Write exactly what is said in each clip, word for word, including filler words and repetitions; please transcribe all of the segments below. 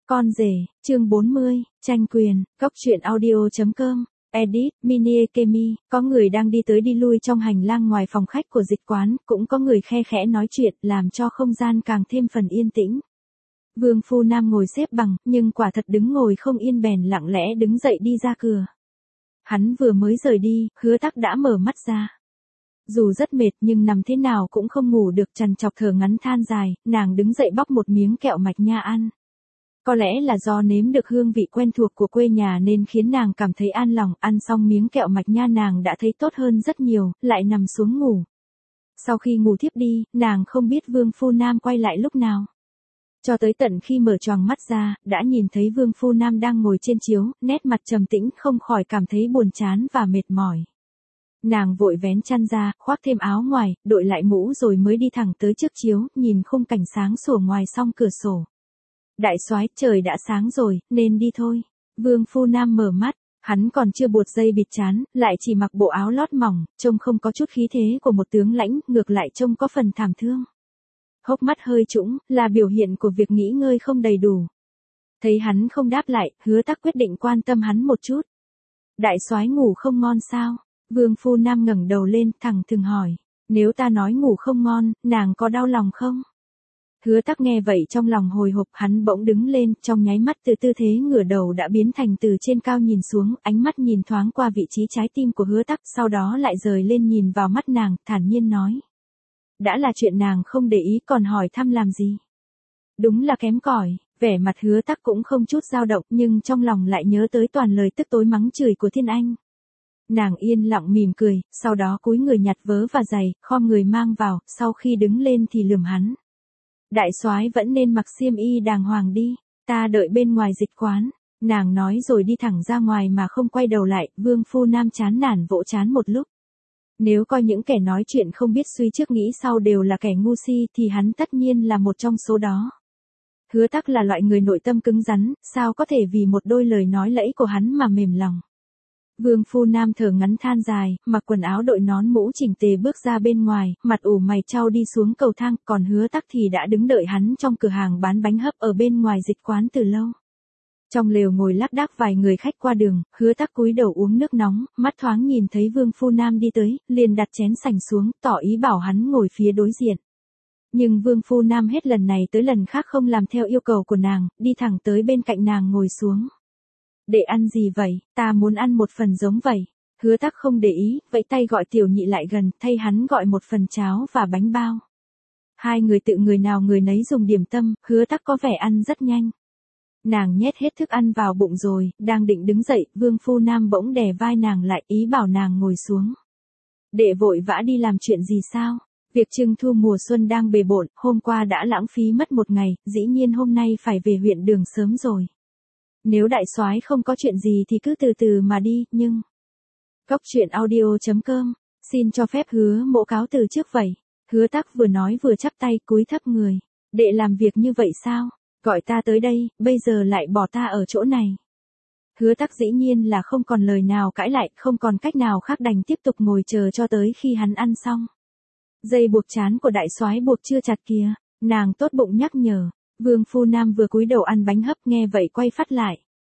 Con rể, chương bốn mươi, tranh quyền, góc truyện audio chấm com, edit, mini Ekemi, có người đang đi tới đi lui trong hành lang ngoài phòng khách của dịch quán, cũng có người khe khẽ nói chuyện, làm cho không gian càng thêm phần yên tĩnh. Vương Phu Nam ngồi xếp bằng, nhưng quả thật đứng ngồi không yên bèn lặng lẽ đứng dậy đi ra cửa. Hắn vừa mới rời đi, Hứa Tắc đã mở mắt ra. Dù rất mệt nhưng nằm thế nào cũng không ngủ được, trằn trọc thở ngắn than dài, nàng đứng dậy bóc một miếng kẹo mạch nha ăn. Có lẽ là do nếm được hương vị quen thuộc của quê nhà nên khiến nàng cảm thấy an lòng, ăn xong miếng kẹo mạch nha nàng đã thấy tốt hơn rất nhiều, lại nằm xuống ngủ. Sau khi ngủ thiếp đi, nàng không biết Vương Phu Nam quay lại lúc nào. Cho tới tận khi mở choàng mắt ra, đã nhìn thấy Vương Phu Nam đang ngồi trên chiếu, nét mặt trầm tĩnh, không khỏi cảm thấy buồn chán và mệt mỏi. Nàng vội vén chăn ra, khoác thêm áo ngoài, đội lại mũ rồi mới đi thẳng tới trước chiếu, nhìn khung cảnh sáng sủa ngoài song cửa sổ. Đại soái, trời đã sáng rồi, nên đi thôi. Vương Phu Nam mở mắt, hắn còn chưa buộc dây bịt trán, lại chỉ mặc bộ áo lót mỏng, trông không có chút khí thế của một tướng lãnh, ngược lại trông có phần thảm thương. Hốc mắt hơi trũng, là biểu hiện của việc nghỉ ngơi không đầy đủ. Thấy hắn không đáp lại, Hứa Tắc quyết định quan tâm hắn một chút. Đại soái ngủ không ngon sao? Vương Phu Nam ngẩng đầu lên, thẳng thừng hỏi. Nếu ta nói ngủ không ngon, nàng có đau lòng không? Hứa Tắc nghe vậy trong lòng hồi hộp, hắn bỗng đứng lên, trong nháy mắt từ tư thế ngửa đầu đã biến thành từ trên cao nhìn xuống, ánh mắt nhìn thoáng qua vị trí trái tim của Hứa Tắc, sau đó lại rời lên nhìn vào mắt nàng, thản nhiên nói. Đã là chuyện nàng không để ý còn hỏi thăm làm gì? Đúng là kém cỏi. Vẻ mặt Hứa Tắc cũng không chút dao động, nhưng trong lòng lại nhớ tới toàn lời tức tối mắng chửi của Thiên Anh. Nàng yên lặng mỉm cười, sau đó cúi người nhặt vớ và giày, khom người mang vào, sau khi đứng lên thì lườm hắn. Đại soái vẫn nên mặc xiêm y đàng hoàng đi, ta đợi bên ngoài dịch quán. Nàng nói rồi đi thẳng ra ngoài mà không quay đầu lại. Vương Phu Nam chán nản vỗ chán một lúc. Nếu coi những kẻ nói chuyện không biết suy trước nghĩ sau đều là kẻ ngu si thì hắn tất nhiên là một trong số đó. Hứa Tắc là loại người nội tâm cứng rắn, sao có thể vì một đôi lời nói lẫy của hắn mà mềm lòng. Vương Phu Nam thở ngắn than dài, mặc quần áo đội nón mũ chỉnh tề bước ra bên ngoài, mặt ủ mày chau đi xuống cầu thang, còn Hứa Tắc thì đã đứng đợi hắn trong cửa hàng bán bánh hấp ở bên ngoài dịch quán từ lâu. Trong lều ngồi lác đác vài người khách qua đường, Hứa Tắc cúi đầu uống nước nóng, mắt thoáng nhìn thấy Vương Phu Nam đi tới, liền đặt chén sành xuống, tỏ ý bảo hắn ngồi phía đối diện. Nhưng Vương Phu Nam hết lần này tới lần khác không làm theo yêu cầu của nàng, đi thẳng tới bên cạnh nàng ngồi xuống. Để ăn gì vậy, ta muốn ăn một phần giống vậy. Hứa Tắc không để ý, vẫy tay gọi tiểu nhị lại gần, thay hắn gọi một phần cháo và bánh bao. Hai người tự người nào người nấy dùng điểm tâm, Hứa Tắc có vẻ ăn rất nhanh. Nàng nhét hết thức ăn vào bụng rồi, đang định đứng dậy, Vương Phu Nam bỗng đè vai nàng lại, ý bảo nàng ngồi xuống. Đệ vội vã đi làm chuyện gì sao? Việc trưng thu mùa xuân đang bề bộn, hôm qua đã lãng phí mất một ngày, dĩ nhiên hôm nay phải về huyện Đường sớm rồi. Nếu đại soái không có chuyện gì thì cứ từ từ mà đi, nhưng... Góc truyện audio chấm com, xin cho phép Hứa Mỗ cáo từ trước vậy. Hứa Tắc vừa nói vừa chắp tay cúi thấp người. Đệ làm việc như vậy sao? Gọi ta tới đây, bây giờ lại bỏ ta ở chỗ này. Hứa Tắc dĩ nhiên là không còn lời nào cãi lại, không còn cách nào khác đành tiếp tục ngồi chờ cho tới khi hắn ăn xong. Dây buộc trán của đại soái buộc chưa chặt kìa, nàng tốt bụng nhắc nhở. Vương Phu Nam vừa cúi đầu ăn bánh hấp nghe vậy quay phát lại.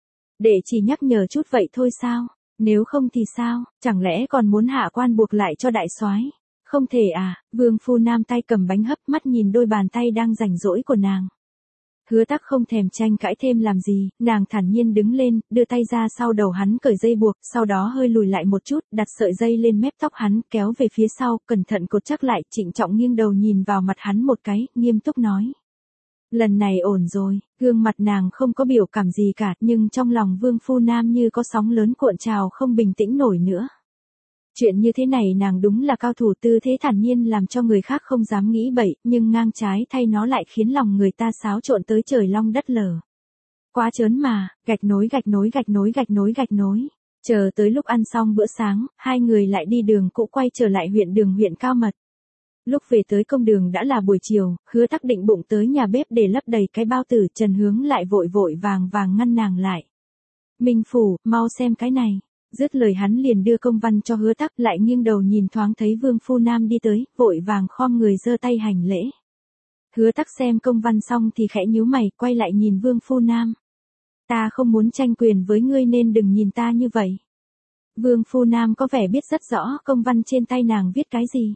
Để chỉ nhắc nhở chút vậy thôi sao? Nếu không thì sao? Chẳng lẽ còn muốn hạ quan buộc lại cho đại soái? Không thể à? Vương Phu Nam tay cầm bánh hấp, mắt nhìn đôi bàn tay đang rảnh rỗi của nàng. Hứa Tắc không thèm tranh cãi thêm làm gì, nàng thản nhiên đứng lên, đưa tay ra sau đầu hắn cởi dây buộc, sau đó hơi lùi lại một chút, đặt sợi dây lên mép tóc hắn, kéo về phía sau, cẩn thận cột chắc lại, trịnh trọng nghiêng đầu nhìn vào mặt hắn một cái, nghiêm túc nói. Lần này ổn rồi, gương mặt nàng không có biểu cảm gì cả, nhưng trong lòng Vương Phu Nam như có sóng lớn cuộn trào không bình tĩnh nổi nữa. Chuyện như thế này nàng đúng là cao thủ, tư thế thản nhiên làm cho người khác không dám nghĩ bậy, nhưng ngang trái thay nó lại khiến lòng người ta xáo trộn tới trời long đất lở. Quá chớn mà, gạch nối gạch nối gạch nối gạch nối gạch nối. Chờ tới lúc ăn xong bữa sáng, hai người lại đi đường cũ quay trở lại huyện Đường huyện Cao Mật. Lúc về tới công đường đã là buổi chiều, Hứa Tắc định bụng tới nhà bếp để lấp đầy cái bao tử, Trần Hướng lại vội vội vàng vàng ngăn nàng lại. Minh Phủ, mau xem cái này. Dứt lời hắn liền đưa công văn cho Hứa Tắc, lại nghiêng đầu nhìn thoáng thấy Vương Phu Nam đi tới, vội vàng khom người giơ tay hành lễ. Hứa Tắc xem công văn xong thì khẽ nhíu mày, quay lại nhìn Vương Phu Nam. Ta không muốn tranh quyền với ngươi nên đừng nhìn ta như vậy. Vương Phu Nam có vẻ biết rất rõ công văn trên tay nàng viết cái gì.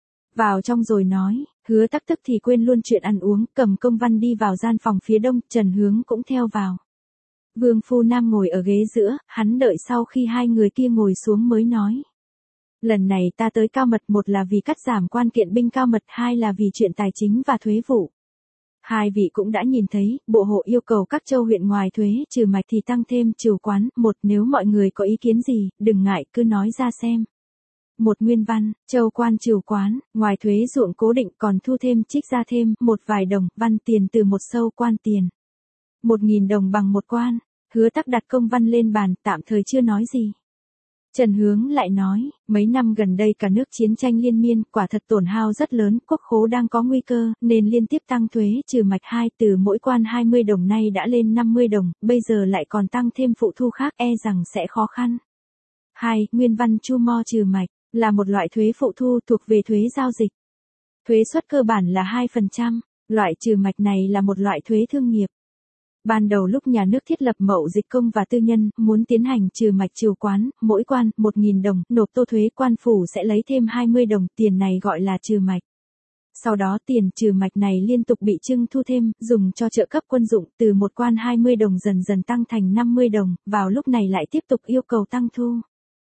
Vào trong rồi nói, Hứa Tắc tức thì quên luôn chuyện ăn uống, cầm công văn đi vào gian phòng phía đông, Trần Hướng cũng theo vào. Vương Phu Nam ngồi ở ghế giữa, hắn đợi sau khi hai người kia ngồi xuống mới nói. Lần này ta tới Cao Mật, một là vì cắt giảm quan kiện binh Cao Mật, hai là vì chuyện tài chính và thuế vụ. Hai vị cũng đã nhìn thấy, bộ hộ yêu cầu các châu huyện ngoài thuế trừ mạch thì tăng thêm trừ quán, một nếu mọi người có ý kiến gì, đừng ngại cứ nói ra xem. Một nguyên văn, châu quan trừ quán, ngoài thuế ruộng cố định còn thu thêm trích ra thêm, một vài đồng, văn tiền từ một sâu quan tiền. Một nghìn đồng bằng một quan, Hứa Tắc đặt công văn lên bàn, tạm thời chưa nói gì. Trần Hướng lại nói, mấy năm gần đây cả nước chiến tranh liên miên, quả thật tổn hao rất lớn, quốc khố đang có nguy cơ, nên liên tiếp tăng thuế trừ mạch hai từ mỗi quan hai mươi đồng nay đã lên năm mươi đồng, bây giờ lại còn tăng thêm phụ thu khác e rằng sẽ khó khăn. Hai, nguyên văn chu mo trừ mạch, là một loại thuế phụ thu thuộc về thuế giao dịch. Thuế suất cơ bản là hai phần trăm, loại trừ mạch này là một loại thuế thương nghiệp. Ban đầu lúc nhà nước thiết lập mậu dịch công và tư nhân, muốn tiến hành trừ mạch trừ quán, mỗi quan, một nghìn đồng, nộp tô thuế quan phủ sẽ lấy thêm hai mươi đồng, tiền này gọi là trừ mạch. Sau đó tiền trừ mạch này liên tục bị trưng thu thêm, dùng cho trợ cấp quân dụng, từ một quan hai mươi đồng dần dần tăng thành năm mươi đồng, vào lúc này lại tiếp tục yêu cầu tăng thu.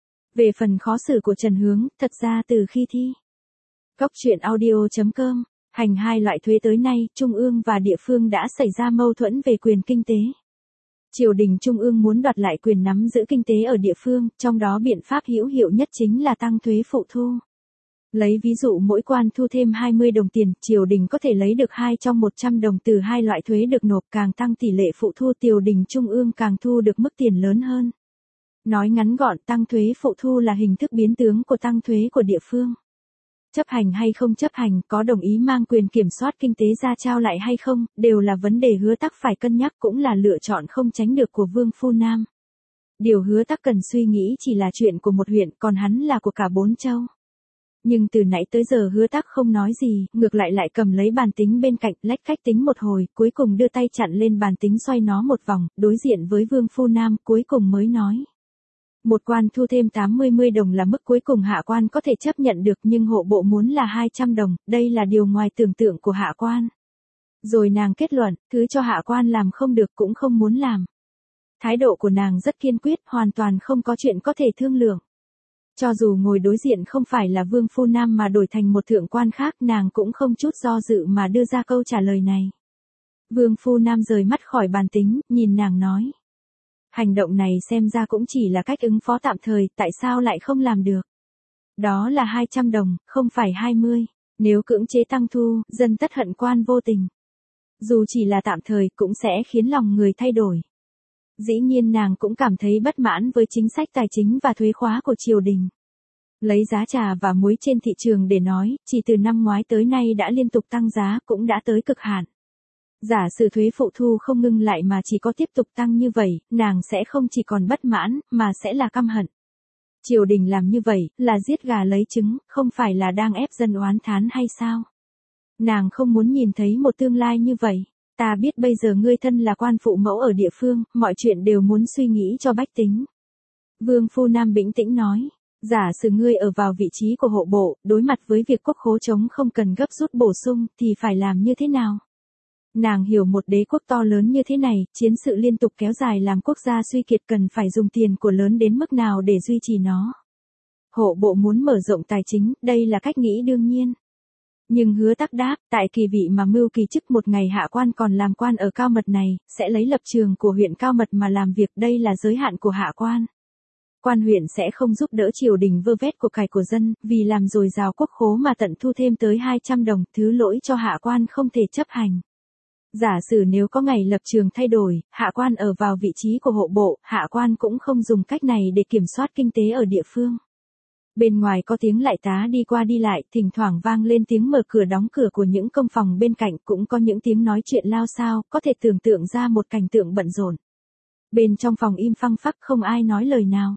Về phần khó xử của Trần Hướng, thật ra từ khi thi Góc truyện audio chấm com hành hai loại thuế tới nay, Trung ương và địa phương đã xảy ra mâu thuẫn về quyền kinh tế. Triều đình Trung ương muốn đoạt lại quyền nắm giữ kinh tế ở địa phương, trong đó biện pháp hữu hiệu nhất chính là tăng thuế phụ thu. Lấy ví dụ mỗi quan thu thêm hai mươi đồng tiền, triều đình có thể lấy được hai trong một trăm đồng từ hai loại thuế được nộp, càng tăng tỷ lệ phụ thu triều đình Trung ương càng thu được mức tiền lớn hơn. Nói ngắn gọn, tăng thuế phụ thu là hình thức biến tướng của tăng thuế của địa phương. Chấp hành hay không chấp hành, có đồng ý mang quyền kiểm soát kinh tế ra trao lại hay không, đều là vấn đề Hứa Tắc phải cân nhắc, cũng là lựa chọn không tránh được của Vương Phu Nam. Điều Hứa Tắc cần suy nghĩ chỉ là chuyện của một huyện, còn hắn là của cả bốn châu. Nhưng từ nãy tới giờ Hứa Tắc không nói gì, ngược lại lại cầm lấy bàn tính bên cạnh, lách cách tính một hồi, cuối cùng đưa tay chặn lên bàn tính xoay nó một vòng, đối diện với Vương Phu Nam, cuối cùng mới nói. Một quan thu thêm tám mươi đồng là mức cuối cùng hạ quan có thể chấp nhận được, nhưng hộ bộ muốn là hai trăm đồng, đây là điều ngoài tưởng tượng của hạ quan. Rồi nàng kết luận, thứ cho hạ quan làm không được cũng không muốn làm. Thái độ của nàng rất kiên quyết, hoàn toàn không có chuyện có thể thương lượng. Cho dù ngồi đối diện không phải là Vương Phu Nam mà đổi thành một thượng quan khác, nàng cũng không chút do dự mà đưa ra câu trả lời này. Vương Phu Nam rời mắt khỏi bàn tính, nhìn nàng nói. Hành động này xem ra cũng chỉ là cách ứng phó tạm thời, tại sao lại không làm được? Đó là hai trăm đồng, không phải hai mươi. Nếu cưỡng chế tăng thu, dân tất hận quan vô tình. Dù chỉ là tạm thời cũng sẽ khiến lòng người thay đổi. Dĩ nhiên nàng cũng cảm thấy bất mãn với chính sách tài chính và thuế khóa của triều đình. Lấy giá trà và muối trên thị trường để nói, chỉ từ năm ngoái tới nay đã liên tục tăng giá, cũng đã tới cực hạn. Giả sử thuế phụ thu không ngưng lại mà chỉ có tiếp tục tăng như vậy, nàng sẽ không chỉ còn bất mãn, mà sẽ là căm hận. Triều đình làm như vậy, là giết gà lấy trứng, không phải là đang ép dân oán thán hay sao? Nàng không muốn nhìn thấy một tương lai như vậy. Ta biết bây giờ ngươi thân là quan phụ mẫu ở địa phương, mọi chuyện đều muốn suy nghĩ cho bách tính. Vương Phu Nam bình tĩnh nói. Giả sử ngươi ở vào vị trí của hộ bộ, đối mặt với việc quốc khố trống không cần gấp rút bổ sung, thì phải làm như thế nào? Nàng hiểu một đế quốc to lớn như thế này, chiến sự liên tục kéo dài làm quốc gia suy kiệt, cần phải dùng tiền của lớn đến mức nào để duy trì nó. Hộ bộ muốn mở rộng tài chính, đây là cách nghĩ đương nhiên. Nhưng Hứa Tắc đáp, tại kỳ vị mà mưu kỳ chức một ngày hạ quan còn làm quan ở Cao Mật này, sẽ lấy lập trường của huyện Cao Mật mà làm việc, đây là giới hạn của hạ quan. Quan huyện sẽ không giúp đỡ triều đình vơ vét của cải của dân, vì làm dồi dào quốc khố mà tận thu thêm tới hai trăm đồng, thứ lỗi cho hạ quan không thể chấp hành. Giả sử nếu có ngày lập trường thay đổi, hạ quan ở vào vị trí của hộ bộ, hạ quan cũng không dùng cách này để kiểm soát kinh tế ở địa phương. Bên ngoài có tiếng lại tá đi qua đi lại, thỉnh thoảng vang lên tiếng mở cửa đóng cửa của những công phòng bên cạnh, cũng có những tiếng nói chuyện lao xao, có thể tưởng tượng ra một cảnh tượng bận rộn. Bên trong phòng im phăng phắc không ai nói lời nào.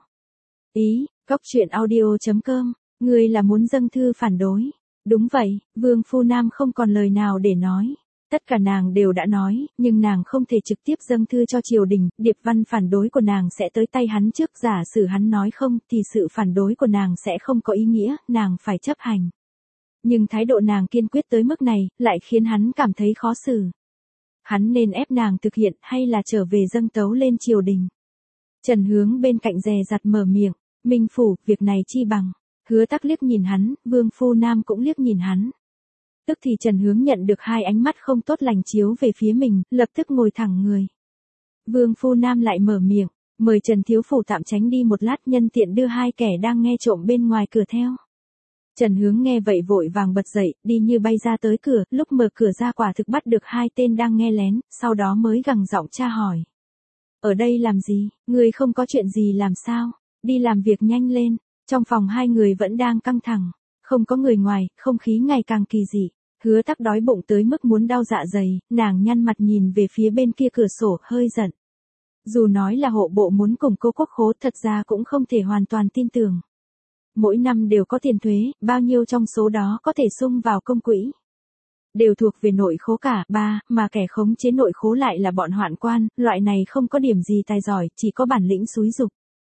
Ý, Góc truyện audio chấm com, ngươi là muốn dâng thư phản đối. Đúng vậy, Vương Phu Nam không còn lời nào để nói. Tất cả nàng đều đã nói, nhưng nàng không thể trực tiếp dâng thư cho triều đình, điệp văn phản đối của nàng sẽ tới tay hắn trước, giả sử hắn nói không thì sự phản đối của nàng sẽ không có ý nghĩa, nàng phải chấp hành. Nhưng thái độ nàng kiên quyết tới mức này, lại khiến hắn cảm thấy khó xử. Hắn nên ép nàng thực hiện hay là trở về dâng tấu lên triều đình? Trần Hướng bên cạnh dè dặt mở miệng, Minh Phủ, việc này chi bằng. Hứa Tắc liếc nhìn hắn, Vương Phu Nam cũng liếc nhìn hắn. Tức thì Trần Hướng nhận được hai ánh mắt không tốt lành chiếu về phía mình, lập tức ngồi thẳng người. Vương Phu Nam lại mở miệng, mời Trần Thiếu Phủ tạm tránh đi một lát, nhân tiện đưa hai kẻ đang nghe trộm bên ngoài cửa theo. Trần Hướng nghe vậy vội vàng bật dậy, đi như bay ra tới cửa, lúc mở cửa ra quả thực bắt được hai tên đang nghe lén, sau đó mới gằn giọng tra hỏi. Ở đây làm gì, người không có chuyện gì làm sao, đi làm việc nhanh lên. Trong phòng hai người vẫn đang căng thẳng, không có người ngoài, không khí ngày càng kỳ dị. Hứa Tắc đói bụng tới mức muốn đau dạ dày, nàng nhăn mặt nhìn về phía bên kia cửa sổ, hơi giận. Dù nói là hộ bộ muốn cùng cô quốc khố, thật ra cũng không thể hoàn toàn tin tưởng. Mỗi năm đều có tiền thuế, bao nhiêu trong số đó có thể sung vào công quỹ. Đều thuộc về nội khố cả, ba, mà kẻ khống chế nội khố lại là bọn hoạn quan, loại này không có điểm gì tài giỏi, chỉ có bản lĩnh xúi dục.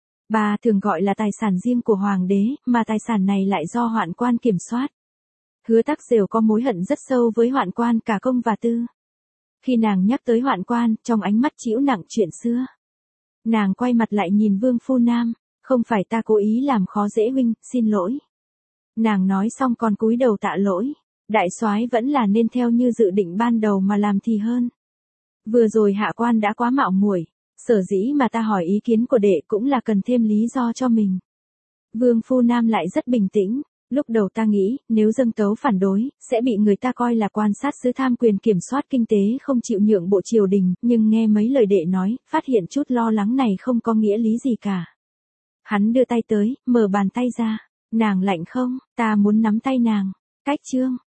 Ba thường gọi là tài sản riêng của hoàng đế, mà tài sản này lại do hoạn quan kiểm soát. Hứa Tắc Dều có mối hận rất sâu với hoạn quan cả công và tư. Khi nàng nhắc tới hoạn quan, trong ánh mắt trĩu nặng chuyện xưa. Nàng quay mặt lại nhìn Vương Phu Nam, không phải ta cố ý làm khó dễ huynh, xin lỗi. Nàng nói xong còn cúi đầu tạ lỗi, đại soái vẫn là nên theo như dự định ban đầu mà làm thì hơn. Vừa rồi hạ quan đã quá mạo muội. Sở dĩ mà ta hỏi ý kiến của đệ cũng là cần thêm lý do cho mình. Vương Phu Nam lại rất bình tĩnh, lúc đầu ta nghĩ, nếu dâng tấu phản đối, sẽ bị người ta coi là quan sát sứ tham quyền kiểm soát kinh tế không chịu nhượng bộ triều đình, nhưng nghe mấy lời đệ nói, phát hiện chút lo lắng này không có nghĩa lý gì cả. Hắn đưa tay tới, mở bàn tay ra, nàng lạnh không, ta muốn nắm tay nàng, cách chương.